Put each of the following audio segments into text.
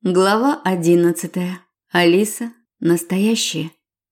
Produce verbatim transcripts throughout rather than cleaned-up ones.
Глава одиннадцатая. Алиса. Настоящая.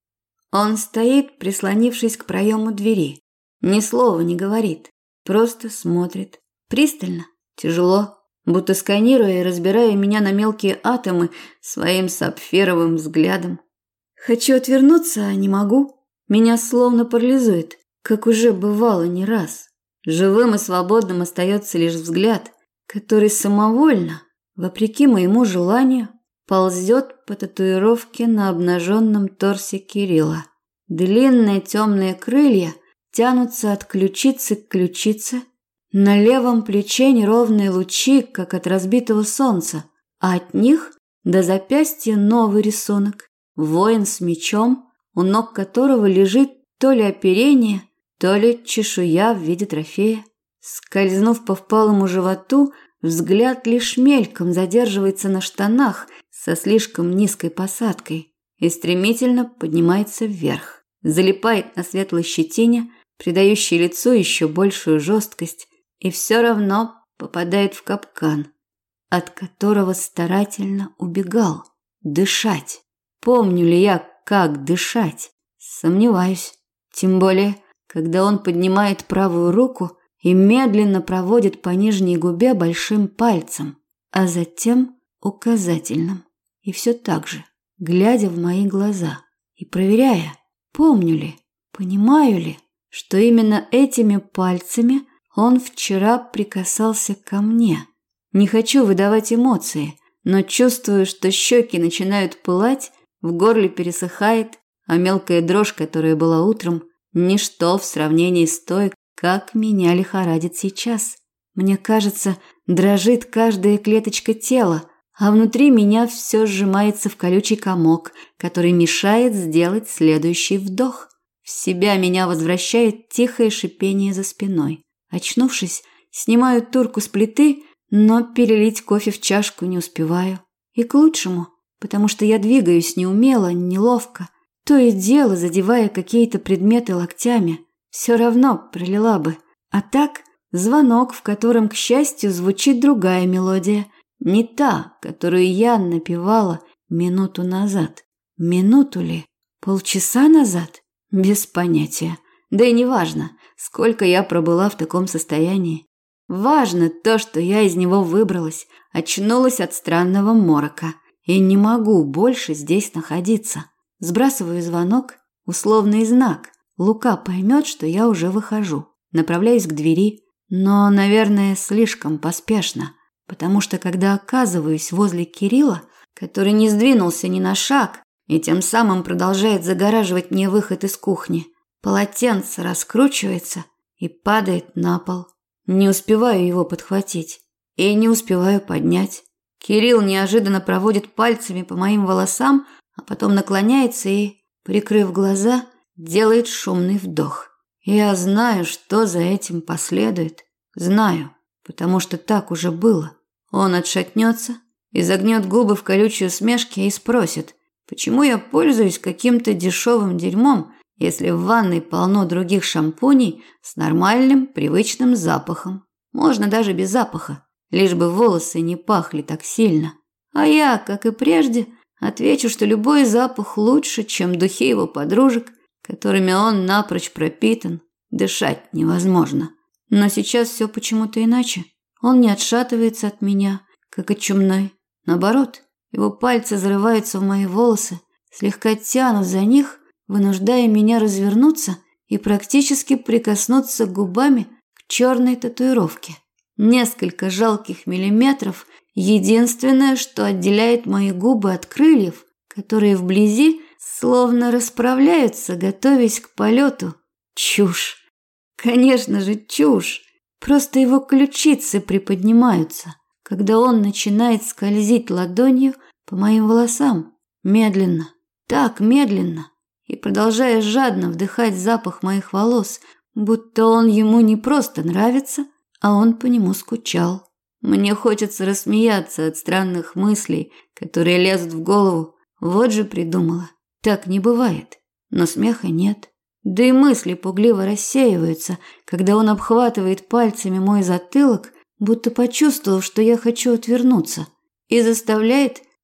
Он стоит, прислонившись к проему двери. Ни слова не говорит, просто смотрит. Пристально, тяжело, будто сканируя и разбирая меня на мелкие атомы своим сапфировым взглядом. Хочу отвернуться, а не могу. Меня словно парализует, как уже бывало не раз. Живым и свободным остается лишь взгляд, который самовольно, вопреки моему желанию, ползет по татуировке на обнаженном торсе Кирилла. Длинные темные крылья тянутся от ключицы к ключице. На левом плече неровные лучи, как от разбитого солнца, а от них до запястья новый рисунок. Воин с мечом, у ног которого лежит то ли оперение, то ли чешуя в виде трофея. Скользнув по впалому животу, взгляд лишь мельком задерживается на штанах со слишком низкой посадкой и стремительно поднимается вверх. Залипает на светлой щетине, придающей лицу еще большую жесткость, и все равно попадает в капкан, от которого старательно убегал. Дышать. Помню ли я, как дышать? Сомневаюсь. Тем более, когда он поднимает правую руку и медленно проводит по нижней губе большим пальцем, а затем указательным. И все так же, глядя в мои глаза и проверяя, помню ли, понимаю ли, что именно этими пальцами он вчера прикасался ко мне. Не хочу выдавать эмоции, но чувствую, что щеки начинают пылать, в горле пересыхает, а мелкая дрожь, которая была утром, ничто в сравнении с той, как меня лихорадит сейчас. Мне кажется, дрожит каждая клеточка тела, а внутри меня все сжимается в колючий комок, который мешает сделать следующий вдох. В себя меня возвращает тихое шипение за спиной. Очнувшись, снимаю турку с плиты, но перелить кофе в чашку не успеваю. И к лучшему, потому что я двигаюсь неумело, неловко, то и дело задевая какие-то предметы локтями. Все равно пролила бы. А так, звонок, в котором, к счастью, звучит другая мелодия. Не та, которую я напевала минуту назад. Минуту ли? Полчаса назад? Без понятия. Да и не важно, сколько я пробыла в таком состоянии. Важно то, что я из него выбралась, очнулась от странного морока. И не могу больше здесь находиться. Сбрасываю звонок, условный знак. Лука поймет, что я уже выхожу. Направляюсь к двери, но, наверное, слишком поспешно, потому что когда оказываюсь возле Кирилла, который не сдвинулся ни на шаг и тем самым продолжает загораживать мне выход из кухни, полотенце раскручивается и падает на пол. Не успеваю его подхватить и не успеваю поднять. Кирилл неожиданно проводит пальцами по моим волосам, а потом наклоняется и, прикрыв глаза, делает шумный вдох. Я знаю, что за этим последует. Знаю, потому что так уже было. Он отшатнется, изогнет губы в колючей усмешке и спросит, почему я пользуюсь каким-то дешевым дерьмом, если в ванной полно других шампуней с нормальным, привычным запахом. Можно даже без запаха, лишь бы волосы не пахли так сильно. А я, как и прежде, отвечу, что любой запах лучше, чем духи его подружек, которыми он напрочь пропитан. Дышать невозможно. Но сейчас все почему-то иначе. Он не отшатывается от меня, как от чумной. Наоборот, его пальцы зарываются в мои волосы, слегка тянут за них, вынуждая меня развернуться и практически прикоснуться губами к черной татуировке. Несколько жалких миллиметров – единственное, что отделяет мои губы от крыльев, которые вблизи словно расправляются, готовясь к полету. Чушь. Конечно же, чушь. Просто его ключицы приподнимаются, когда он начинает скользить ладонью по моим волосам. Медленно, так медленно, и продолжая жадно вдыхать запах моих волос, будто он ему не просто нравится, а он по нему скучал. Мне хочется рассмеяться от странных мыслей, которые лезут в голову. Вот же придумала. Так не бывает. Но смеха нет. Да и мысли пугливо рассеиваются, когда он обхватывает пальцами мой затылок, будто почувствовав, что я хочу отвернуться, и заставляет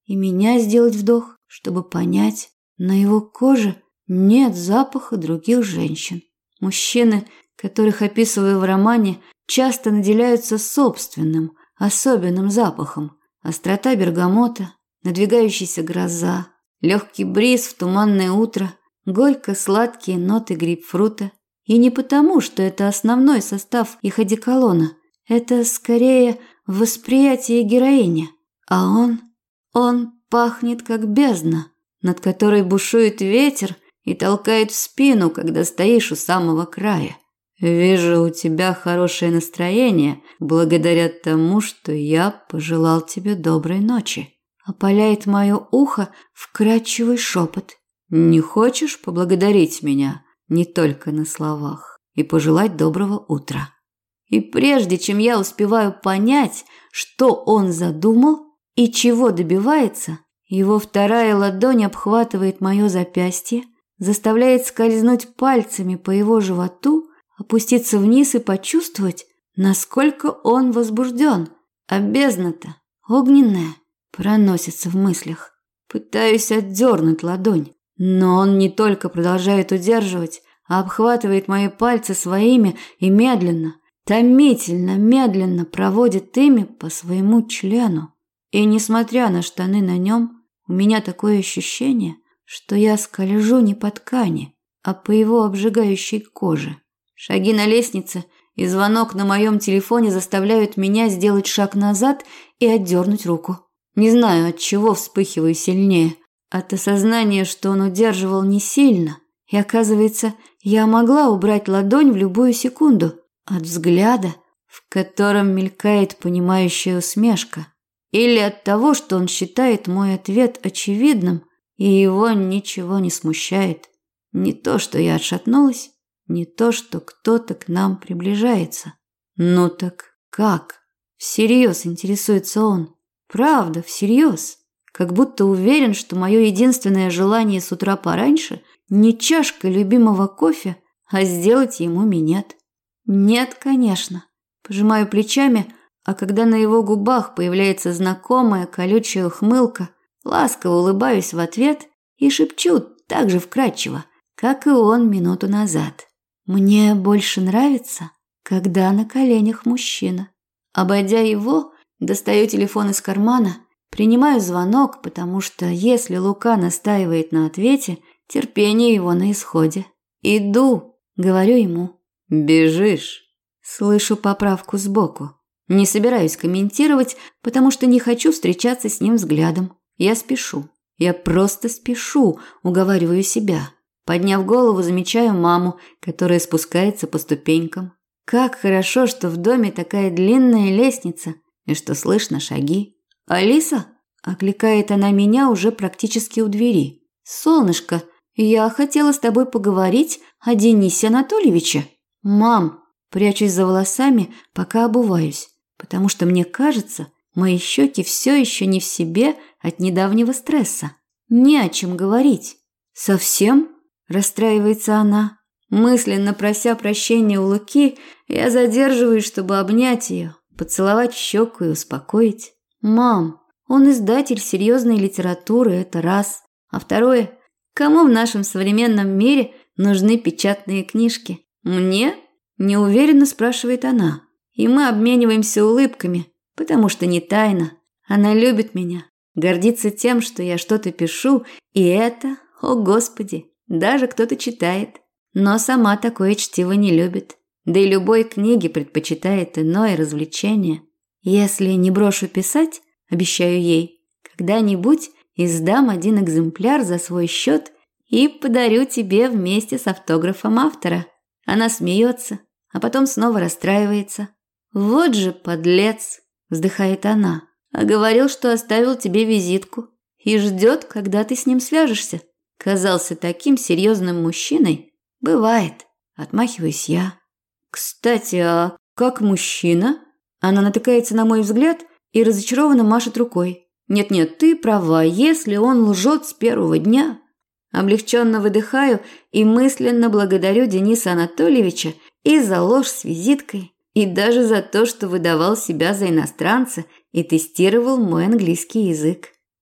и меня сделать вдох, чтобы понять, на его коже нет запаха других женщин. Мужчины, которых описываю в романе, часто наделяются собственным, особенным запахом. Острота бергамота, надвигающаяся гроза, легкий бриз в туманное утро, горько-сладкие ноты грейпфрута. И не потому, что это основной состав их одеколона. Это скорее восприятие героини. А он, он пахнет как бездна, над которой бушует ветер и толкает в спину, когда стоишь у самого края. Вижу, у тебя хорошее настроение, благодаря тому, что я пожелал тебе доброй ночи. Опаляет мое ухо вкрадчивый шепот. Не хочешь поблагодарить меня не только на словах и пожелать доброго утра? И прежде чем я успеваю понять, что он задумал и чего добивается, его вторая ладонь обхватывает мое запястье, заставляет скользнуть пальцами по его животу, опуститься вниз и почувствовать, насколько он возбужден. А бездна-то огненная проносится в мыслях. Пытаюсь отдернуть ладонь, но он не только продолжает удерживать, а обхватывает мои пальцы своими и медленно, томительно, медленно проводит ими по своему члену. И несмотря на штаны на нем, у меня такое ощущение, что я скольжу не по ткани, а по его обжигающей коже. Шаги на лестнице и звонок на моем телефоне заставляют меня сделать шаг назад и отдернуть руку. Не знаю, от чего вспыхиваю сильнее. От осознания, что он удерживал не сильно. И оказывается, я могла убрать ладонь в любую секунду. От взгляда, в котором мелькает понимающая усмешка. Или от того, что он считает мой ответ очевидным, и его ничего не смущает. Не то, что я отшатнулась, не то, что кто-то к нам приближается. Ну так как? Всерьез интересуется он. Правда, всерьез. Как будто уверен, что мое единственное желание с утра пораньше не чашка любимого кофе, а сделать ему минет. Нет, конечно. Пожимаю плечами, а когда на его губах появляется знакомая колючая ухмылка, ласково улыбаюсь в ответ и шепчу так же вкрадчиво, как и он минуту назад. Мне больше нравится, когда на коленях мужчина. Обойдя его, достаю телефон из кармана, принимаю звонок, потому что если Лука настаивает на ответе, терпение его на исходе. «Иду», — говорю ему. «Бежишь». Слышу поправку сбоку. Не собираюсь комментировать, потому что не хочу встречаться с ним взглядом. Я спешу. Я просто спешу, уговариваю себя. Подняв голову, замечаю маму, которая спускается по ступенькам. Как хорошо, что в доме такая длинная лестница, и что слышно шаги. «Алиса?» – окликает она меня уже практически у двери. «Солнышко, я хотела с тобой поговорить о Денисе Анатольевиче». «Мам!» – прячусь за волосами, пока обуваюсь, потому что мне кажется, мои щеки все еще не в себе от недавнего стресса. Не о чем говорить. «Совсем?» – расстраивается она. Мысленно прося прощения у Луки, я задерживаюсь, чтобы обнять ее, поцеловать в щеку и успокоить. «Мам, он издатель серьезной литературы, это раз. А второе, кому в нашем современном мире нужны печатные книжки? Мне?» – неуверенно спрашивает она. И мы обмениваемся улыбками, потому что не тайна. Она любит меня, гордится тем, что я что-то пишу, и это, о господи, даже кто-то читает. Но сама такое чтиво не любит. Да и любой книге предпочитает иное развлечение. Если не брошу писать, обещаю ей, когда-нибудь издам один экземпляр за свой счет и подарю тебе вместе с автографом автора. Она смеется, а потом снова расстраивается. «Вот же подлец!» – вздыхает она. «А говорил, что оставил тебе визитку и ждет, когда ты с ним свяжешься. Казался таким серьезным мужчиной. Бывает», – отмахиваюсь я. «Кстати, а как мужчина?» Она натыкается на мой взгляд и разочарованно машет рукой. «Нет-нет, ты права, если он лжет с первого дня». Облегченно выдыхаю и мысленно благодарю Дениса Анатольевича и за ложь с визиткой, и даже за то, что выдавал себя за иностранца и тестировал мой английский язык.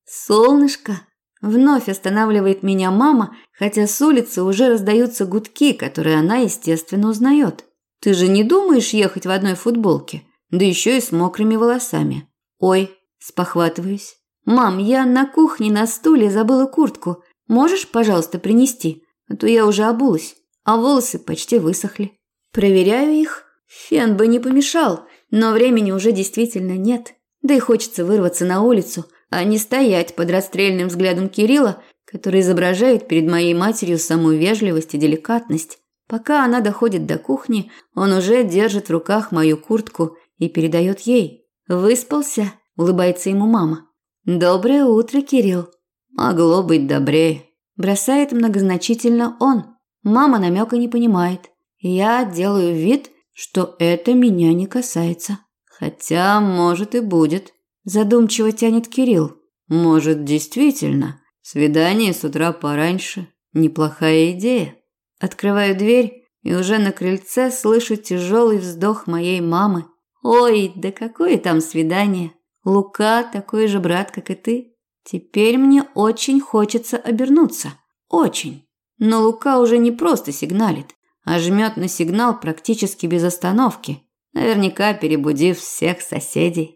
Солнышко. Вновь останавливает меня мама, хотя с улицы уже раздаются гудки, которые она, естественно, узнает. Ты же не думаешь ехать в одной футболке? Да еще и с мокрыми волосами. Ой, спохватываюсь. Мам, я на кухне на стуле забыла куртку. Можешь, пожалуйста, принести? А то я уже обулась, а волосы почти высохли. Проверяю их. Фен бы не помешал, но времени уже действительно нет. Да и хочется вырваться на улицу, а не стоять под расстрельным взглядом Кирилла, который изображает перед моей матерью самую вежливость и деликатность. Пока она доходит до кухни, он уже держит в руках мою куртку и передает ей. «Выспался?» – улыбается ему мама. «Доброе утро, Кирилл». «Могло быть добрее», – бросает многозначительно он. Мама намека не понимает. Я делаю вид, что это меня не касается. Хотя, может, и будет. Задумчиво тянет Кирилл. Может, действительно, свидание с утра пораньше – неплохая идея. Открываю дверь и уже на крыльце слышу тяжелый вздох моей мамы. Ой, да какое там свидание. Лука такой же брат, как и ты. Теперь мне очень хочется обернуться. Очень. Но Лука уже не просто сигналит, а жмет на сигнал практически без остановки, наверняка перебудив всех соседей.